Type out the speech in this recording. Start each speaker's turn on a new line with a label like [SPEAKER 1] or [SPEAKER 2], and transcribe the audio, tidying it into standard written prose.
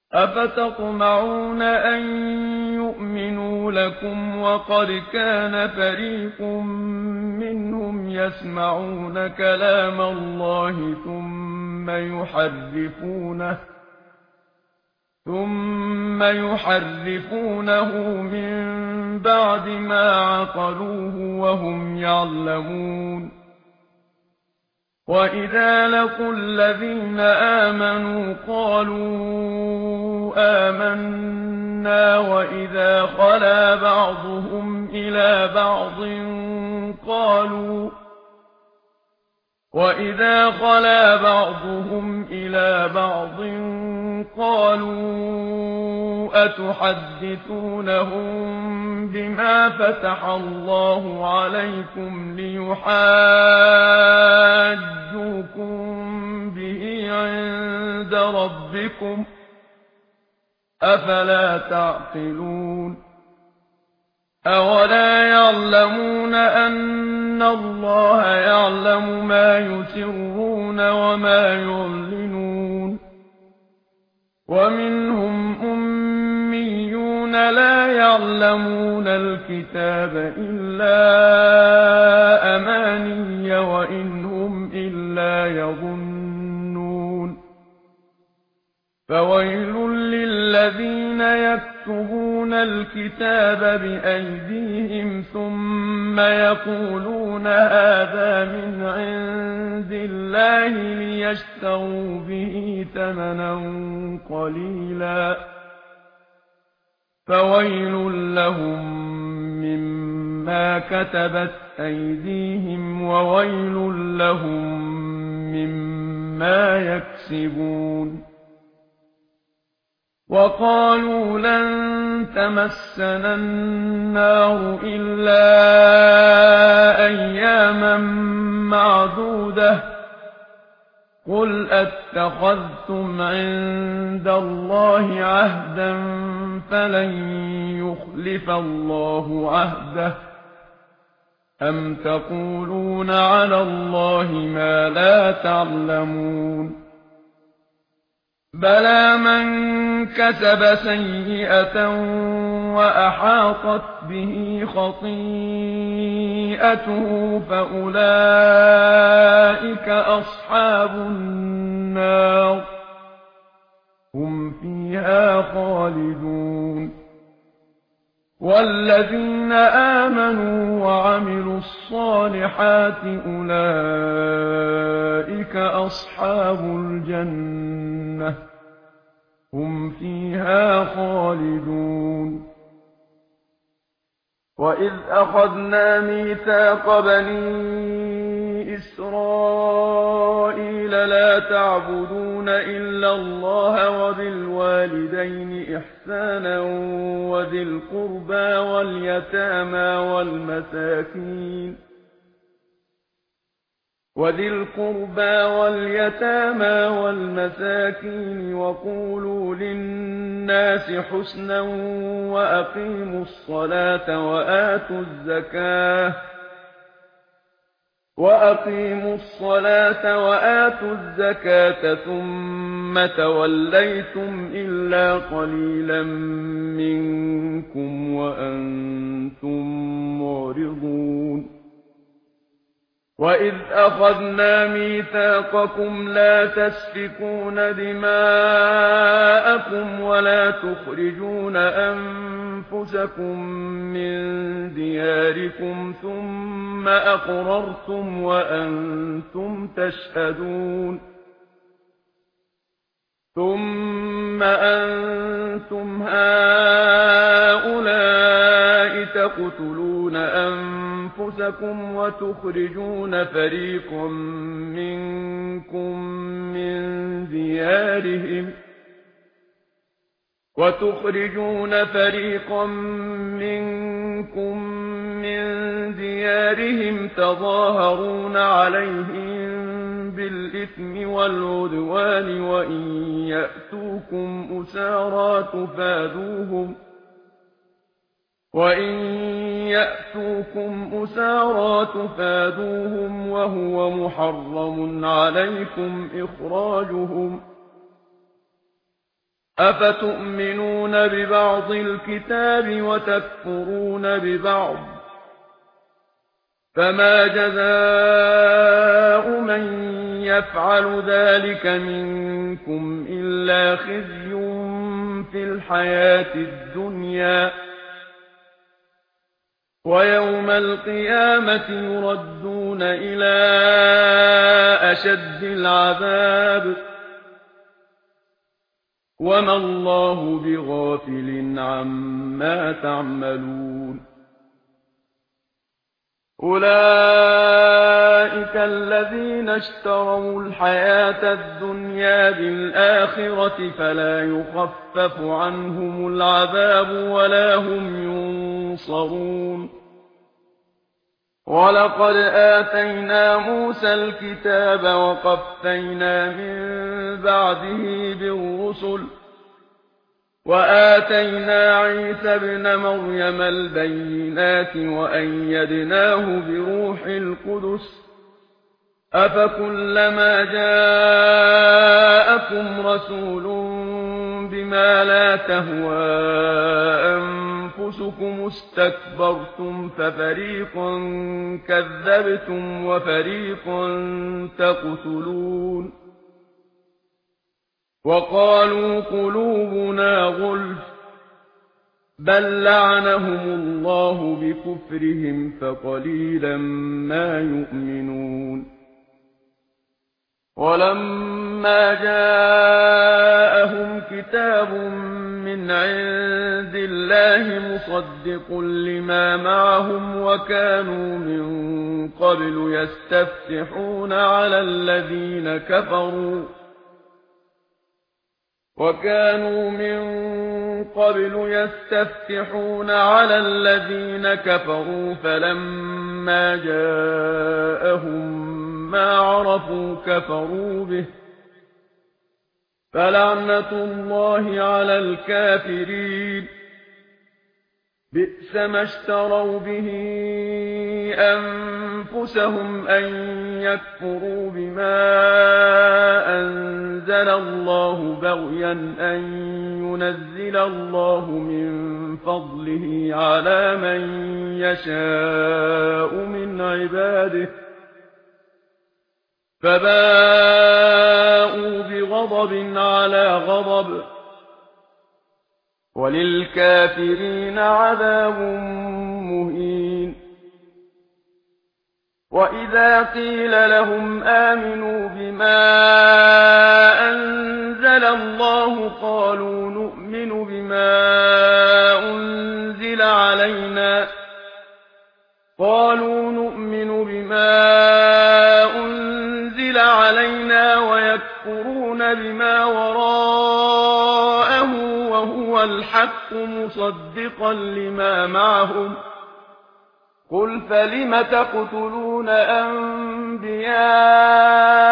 [SPEAKER 1] أفتطمعون أن يؤمنوا لكم وقد كان فريق منهم يسمعون كلام الله ثم يحرفونه من بعد ما عقلوه وهم يعلمون. وإذا لقوا الذين آمنوا قالوا آمنا وإذا خلا بعضهم إلى بعض قالوا أتحدثونهم بما فتح الله عليكم ليحاجوكم به عند ربكم أفلا تعقلون. أولا يعلمون أن الله يعلم ما يسرون وما يعلنون. ومنهم أميون لا يعلمون الكتاب إلا أماني وإن هم إلا يظنون. فويل للذين يكتبون الكتاب بأيديهم ثم يقولون هذا من عند الله ليشتروا به ثمنا قليلا فويل لهم مما كتبت أيديهم وويل لهم مما يكسبون. وقالوا لن تمسنا النار إلا أياما معدودة قل أتخذتم عند الله عهدا فلن يخلف الله عهده أم تقولون على الله ما لا تعلمون. بلى من كسب سيئة وأحاطت به خطيئته فأولئك أصحاب النار هم فيها خالدون. والذين آمنوا وعملوا الصالحات أولئك أصحاب الجنة هم فيها خالدون. وإذ أخذنا ميثاق بني إسرائيل لا تعبدون إلا الله وبالوالدين إحسانا وذي القربى واليتامى والمساكين وقولوا للناس حسنا وأقيموا الصلاة وآتوا الزكاة ثم توليتم إلا قليلا منكم وأنتم معرضون. وإذ أخذنا ميثاقكم لا تسفكون دماءكم ولا تخرجون أنفسكم من دياركم ثم أقررتم وأنتم تشهدون. ثم أنتم هؤلاء تقتلون أنفسكم وتخرجون فريقا منكم من ديارهم تظاهرون عليهم بالإثم والعدوان وإن يأتوكم أسارى تفادوهم وهو محرم عليكم إخراجهم أفتؤمنون ببعض الكتاب وتكفرون ببعض فما جزاء من يفعل ذلك منكم إلا خزي في الحياة الدنيا ويوم القيامة يردون إلى أشد العذاب وما الله بغافل عما تعملون أولئك الذين اشتروا الحياة الدنيا بالآخرة فلا يخفف عنهم العذاب ولا هم ينصرون ولقد آتينا موسى الكتاب وقفينا من بعده بالرسل وآتينا عيسى ابن مريم البينات وأيدناه بروح القدس أفكلما جاءكم رسول بما لا تهوى أنفسكم استكبرتم ففريقا كذبتم وفريقا تقتلون وقالوا قلوبنا غلف بل لعنهم الله بكفرهم فقليلا ما يؤمنون ولما جاءهم كتاب من عند الله مصدق لما معهم وكانوا من قبل يستفتحون على الذين كفروا فلما جاءهم ما عرفوا كفروا به فلعنة الله على الكافرين بئس ما اشتروا به أنفسهم أن يكفروا بما أنزل الله بغيا أن ينزل الله من فضله على من يشاء من عباده فباءوا بغضب على غضب وللكافرين عذاب مهين وإذا قيل لهم آمنوا بما أنزل الله قالوا نؤمن بما أنزل علينا ويكفرون بما وراءه وهو الحق مصدقا لما معهم قل فلم تقتلون أنبياء